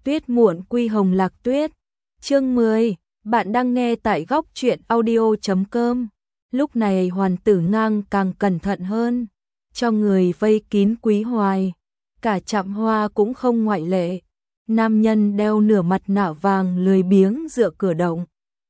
Tuyết muộn quy hồng lạc tuyết. Chương 10, bạn đang nghe tại góc truyện audio.com. Lúc này Hoàn Tử Ngang càng cẩn thận hơn, cho người vây kín Quý Hoài, cả Trạm Hoa cũng không ngoại lệ. Nam nhân đeo nửa mặt nạ vàng lười biếng dựa cửa động,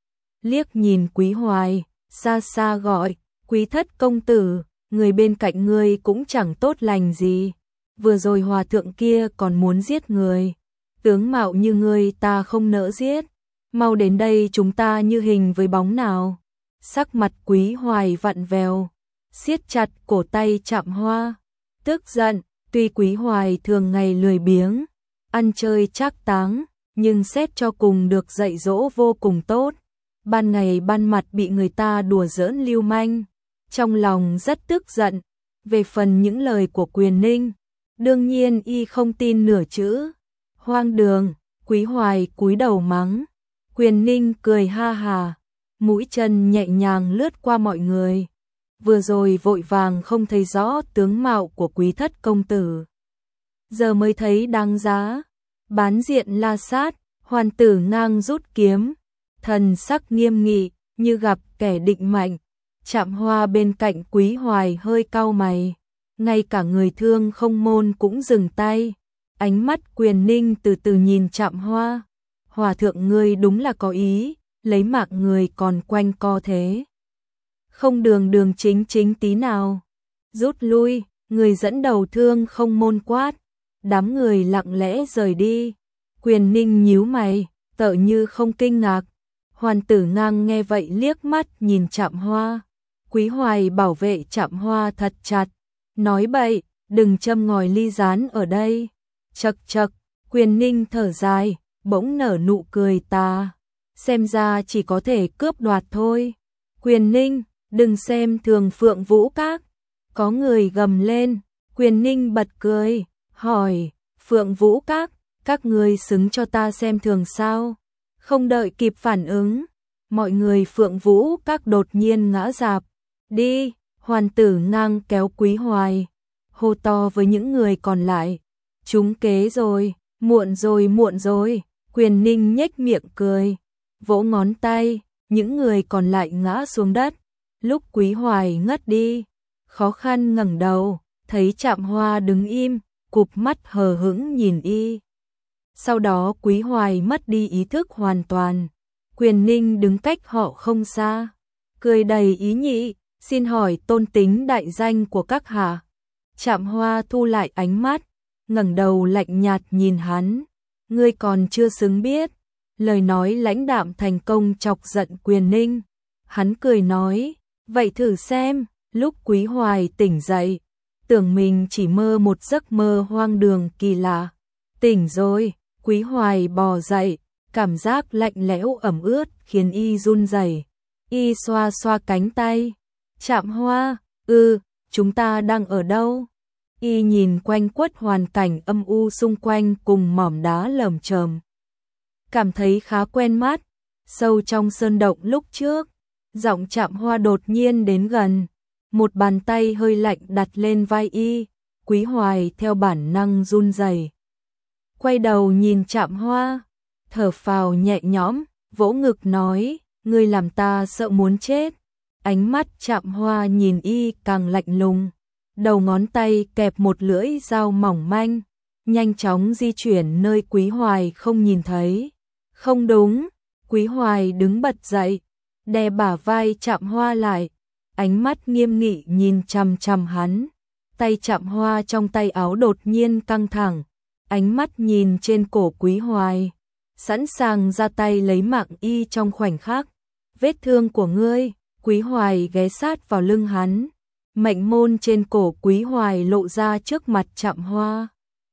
liếc nhìn Quý Hoài, xa xa gọi, "Quý thất công tử, người bên cạnh ngươi cũng chẳng tốt lành gì, vừa rồi hòa thượng kia còn muốn giết người, tướng mạo như ngươi ta không nỡ giết, mau đến đây chúng ta như hình với bóng nào." Sắc mặt Quý Hoài vặn vẹo, siết chặt cổ tay Trạm Hoa, tức giận. Tuy Quý Hoài thường ngày lười biếng, ăn chơi trác táng, nhưng xét cho cùng được dạy dỗ vô cùng tốt. Ban ngày ban mặt bị người ta đùa giỡn lưu manh, trong lòng rất tức giận. Về phần những lời của Quyền Ninh, đương nhiên y không tin nửa chữ. Hoang đường, Quý Hoài cúi đầu mắng. Quyền Ninh cười ha hà, mũi chân nhẹ nhàng lướt qua mọi người. Vừa rồi vội vàng không thấy rõ tướng mạo của Quý thất công tử, giờ mới thấy đáng giá. Bán diện la sát, Hoàn Tử Ngang rút kiếm, thần sắc nghiêm nghị, như gặp kẻ định mạnh. Trạm Hoa bên cạnh Quý Hoài hơi cau mày, ngay cả người thương không môn cũng dừng tay. Ánh mắt Quyền Ninh từ từ nhìn Trạm Hoa. "Hòa thượng ngươi đúng là có ý, lấy mạng người còn quanh co thế, không đường đường chính chính tí nào. Rút lui." Người dẫn đầu thương không môn quát. Đám người lặng lẽ rời đi. Quyền Ninh nhíu mày, tựa như không kinh ngạc. Hoàn Tử Ngang nghe vậy liếc mắt nhìn Trạm Hoa. Quý Hoài bảo vệ Trạm Hoa thật chặt, nói bậy, đừng châm ngòi ly gián ở đây. Chậc chậc, Quyền Ninh thở dài, bỗng nở nụ cười tà. Xem ra chỉ có thể cướp đoạt thôi. Quyền Ninh, đừng xem thường Phượng Vũ Các. Có người gầm lên. Quyền Ninh bật cười, hỏi, Phượng Vũ các ngươi xứng cho ta xem thường sao? Không đợi kịp phản ứng, mọi người Phượng Vũ các đột nhiên ngã rạp. Đi, Hoàn Tử Ngang kéo Quý Hoài, hô to với những người còn lại. Trúng kế rồi, muộn rồi muộn rồi. Quyền Ninh nhếch miệng cười, vỗ ngón tay, những người còn lại ngã xuống đất. Lúc Quý Hoài ngất đi, khó khăn ngẩng đầu, thấy Trạm Hoa đứng im, cụp mắt hờ hững nhìn y. Sau đó Quý Hoài mất đi ý thức hoàn toàn. Quyền Ninh đứng cách họ không xa, cười đầy ý nhị, "Xin hỏi tôn tính đại danh của các hạ?" Trạm Hoa thu lại ánh mắt, ngẩng đầu lạnh nhạt nhìn hắn. "Ngươi còn chưa xứng biết." Lời nói lãnh đạm thành công chọc giận Quyền Ninh. Hắn cười nói, "Vậy thử xem." Lúc Quý Hoài tỉnh dậy, tưởng mình chỉ mơ một giấc mơ hoang đường kỳ lạ. Tỉnh rồi, Quý Hoài bò dậy, cảm giác lạnh lẽo ẩm ướt khiến y run rẩy. Y xoa xoa cánh tay. "Trạm Hoa, chúng ta đang ở đâu?" Y nhìn quanh quất hoàn cảnh âm u xung quanh cùng mỏm đá lởm chởm, cảm thấy khá quen mắt. Sâu trong sơn động lúc trước, giọng Trạm Hoa đột nhiên đến gần. Một bàn tay hơi lạnh đặt lên vai y. Quý Hoài theo bản năng run rẩy, quay đầu nhìn Trạm Hoa, thở phào nhẹ nhõm, vỗ ngực nói, "Ngươi làm ta sợ muốn chết." Ánh mắt Trạm Hoa nhìn y càng lạnh lùng, đầu ngón tay kẹp một lưỡi dao mỏng manh, nhanh chóng di chuyển nơi Quý Hoài không nhìn thấy. "Không đúng." Quý Hoài đứng bật dậy, đè bả vai Trạm Hoa lại, ánh mắt nghiêm nghị nhìn chằm chằm hắn. Tay Trạm Hoa trong tay áo đột nhiên căng thẳng, ánh mắt nhìn trên cổ Quý Hoài, sẵn sàng ra tay lấy mạng y trong khoảnh khắc. "Vết thương của ngươi." Quý Hoài ghé sát vào lưng hắn, mệnh môn trên cổ Quý Hoài lộ ra trước mặt Trạm Hoa.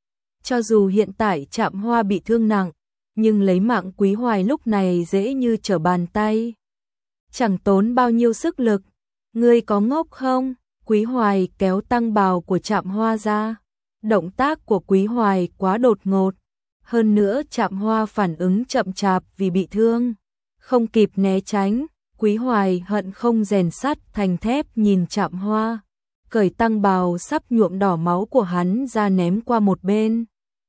Cho dù hiện tại Trạm Hoa bị thương nặng, nhưng lấy mạng Quý Hoài lúc này dễ như trở bàn tay, chẳng tốn bao nhiêu sức lực. "Ngươi có ngốc không?" Quý Hoài kéo tăng bào của Trạm Hoa ra. Động tác của Quý Hoài quá đột ngột, hơn nữa Trạm Hoa phản ứng chậm chạp vì bị thương, không kịp né tránh. Quý Hoài hận không rèn sắt thành thép nhìn Trạm Hoa, cởi tăng bào sắp nhuộm đỏ máu của hắn ra ném qua một bên.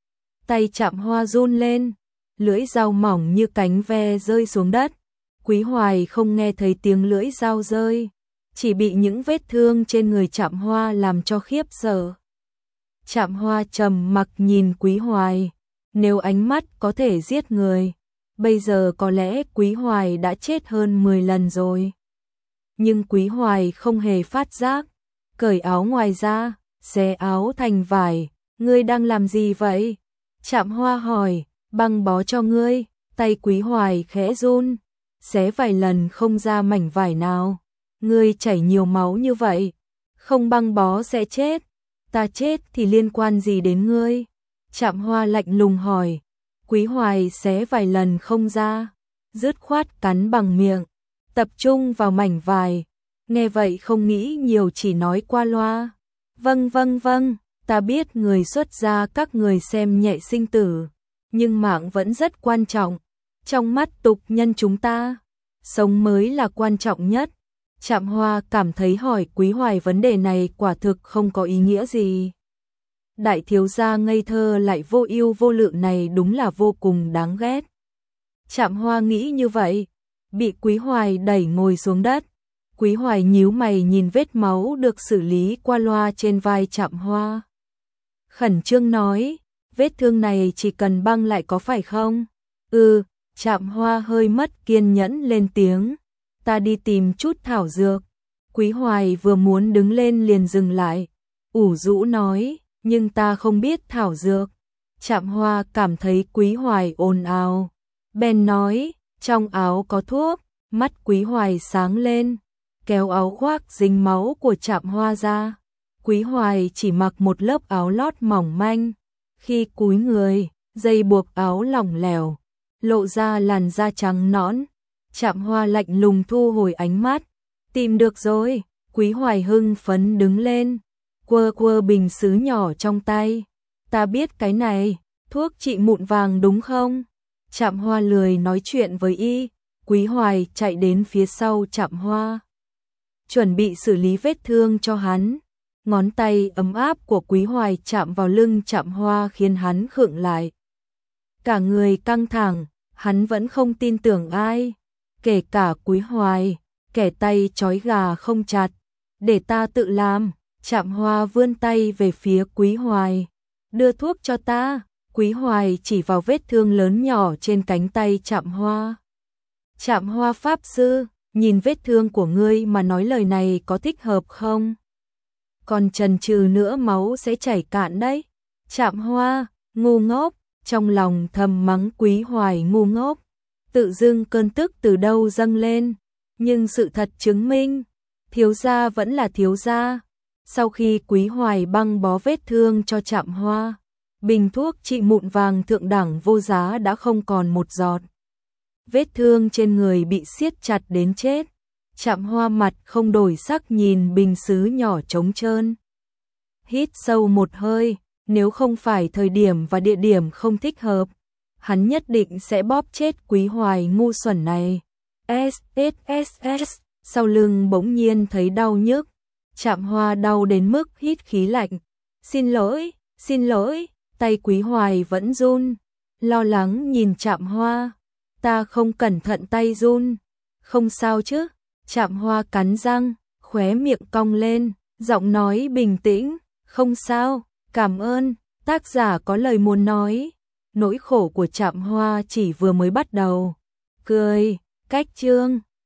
Tay Trạm Hoa run lên, lưỡi dao mỏng như cánh ve rơi xuống đất. Quý Hoài không nghe thấy tiếng lưỡi dao rơi, chỉ bị những vết thương trên người Trạm Hoa làm cho khiếp sợ. Trạm Hoa trầm mặc nhìn Quý Hoài, nếu ánh mắt có thể giết người, bây giờ có lẽ Quý Hoài đã chết hơn 10 lần rồi. Nhưng Quý Hoài không hề phát giác, cởi áo ngoài ra, xé áo thành vải. Ngươi đang làm gì vậy? Trạm Hoa hỏi. Băng bó cho ngươi. Tay Quý Hoài khẽ run, xé vài lần không ra mảnh vải nào. Ngươi chảy nhiều máu như vậy, không băng bó sẽ chết. Ta chết thì liên quan gì đến ngươi? Trạm Hoa lạnh lùng hỏi. Quý Hoài xé vài lần không ra, dứt khoát cắn bằng miệng, tập trung vào mảnh vải. Nghe vậy không nghĩ nhiều, chỉ nói qua loa. Vâng vâng vâng, ta biết người xuất gia các người xem nhẹ sinh tử, nhưng mạng vẫn rất quan trọng. Trong mắt tục nhân chúng ta, sống mới là quan trọng nhất. Trạm Hoa cảm thấy hỏi Quý Hoài vấn đề này quả thực không có ý nghĩa gì. Đại thiếu gia ngây thơ lại vô ưu vô lự này đúng là vô cùng đáng ghét. Trạm Hoa nghĩ như vậy, bị Quý Hoài đẩy ngồi xuống đất. Quý Hoài nhíu mày nhìn vết máu được xử lý qua loa trên vai Trạm Hoa. Khẩn trương nói, vết thương này chỉ cần băng lại có phải không? Trạm Hoa hơi mất kiên nhẫn lên tiếng. Ta đi tìm chút thảo dược. Quý Hoài vừa muốn đứng lên liền dừng lại, ủ rũ nói, nhưng ta không biết thảo dược. Trạm Hoa cảm thấy Quý Hoài ồn ào, bèn nói, trong áo có thuốc. Mắt Quý Hoài sáng lên, kéo áo khoác dính máu của Trạm Hoa ra. Quý Hoài chỉ mặc một lớp áo lót mỏng manh, khi cúi người, dây buộc áo lỏng lẻo, lộ ra làn da trắng nõn. Trạm Hoa lạnh lùng thu hồi ánh mắt. Tìm được rồi. Quý Hoài hưng phấn đứng lên, quơ quơ bình sứ nhỏ trong tay. Ta biết cái này, thuốc trị mụn vàng đúng không? Trạm Hoa lười nói chuyện với y. Quý Hoài chạy đến phía sau Trạm Hoa, chuẩn bị xử lý vết thương cho hắn. Ngón tay ấm áp của Quý Hoài chạm vào lưng Trạm Hoa khiến hắn khựng lại. Cả người căng thẳng, hắn vẫn không tin tưởng ai, kể cả Quý Hoài. Kẻ tay trói gà không chặt, để ta tự làm. Trạm Hoa vươn tay về phía Quý Hoài. Đưa thuốc cho ta. Quý Hoài chỉ vào vết thương lớn nhỏ trên cánh tay Trạm Hoa. Trạm Hoa pháp sư, nhìn vết thương của ngươi mà nói lời này có thích hợp không? Còn chần chừ nữa máu sẽ chảy cạn đấy. Trạm Hoa, ngu ngốc, trong lòng thầm mắng Quý Hoài ngu ngốc. Tự dưng cơn tức từ đâu dâng lên. Nhưng sự thật chứng minh, thiếu gia vẫn là thiếu gia. Sau khi Quý Hoài băng bó vết thương cho Trạm Hoa, bình thuốc trị mụn vàng thượng đẳng vô giá đã không còn một giọt. Vết thương trên người bị siết chặt đến chết. Trạm Hoa mặt không đổi sắc nhìn bình sứ nhỏ trống trơn. Hít sâu một hơi, nếu không phải thời điểm và địa điểm không thích hợp, hắn nhất định sẽ bóp chết Quý Hoài ngu xuẩn này. SSSS, sau lưng bỗng nhiên thấy đau nhức. Trạm Hoa đau đến mức hít khí lạnh. Xin lỗi, tay Quý Hoài vẫn run, lo lắng nhìn Trạm Hoa. Ta không cẩn thận tay run. Không sao chứ? Trạm Hoa cắn răng, khóe miệng cong lên, giọng nói bình tĩnh, không sao, cảm ơn. Tác giả có lời muốn nói. Nỗi khổ của Trạm Hoa chỉ vừa mới bắt đầu. Cười, cách chương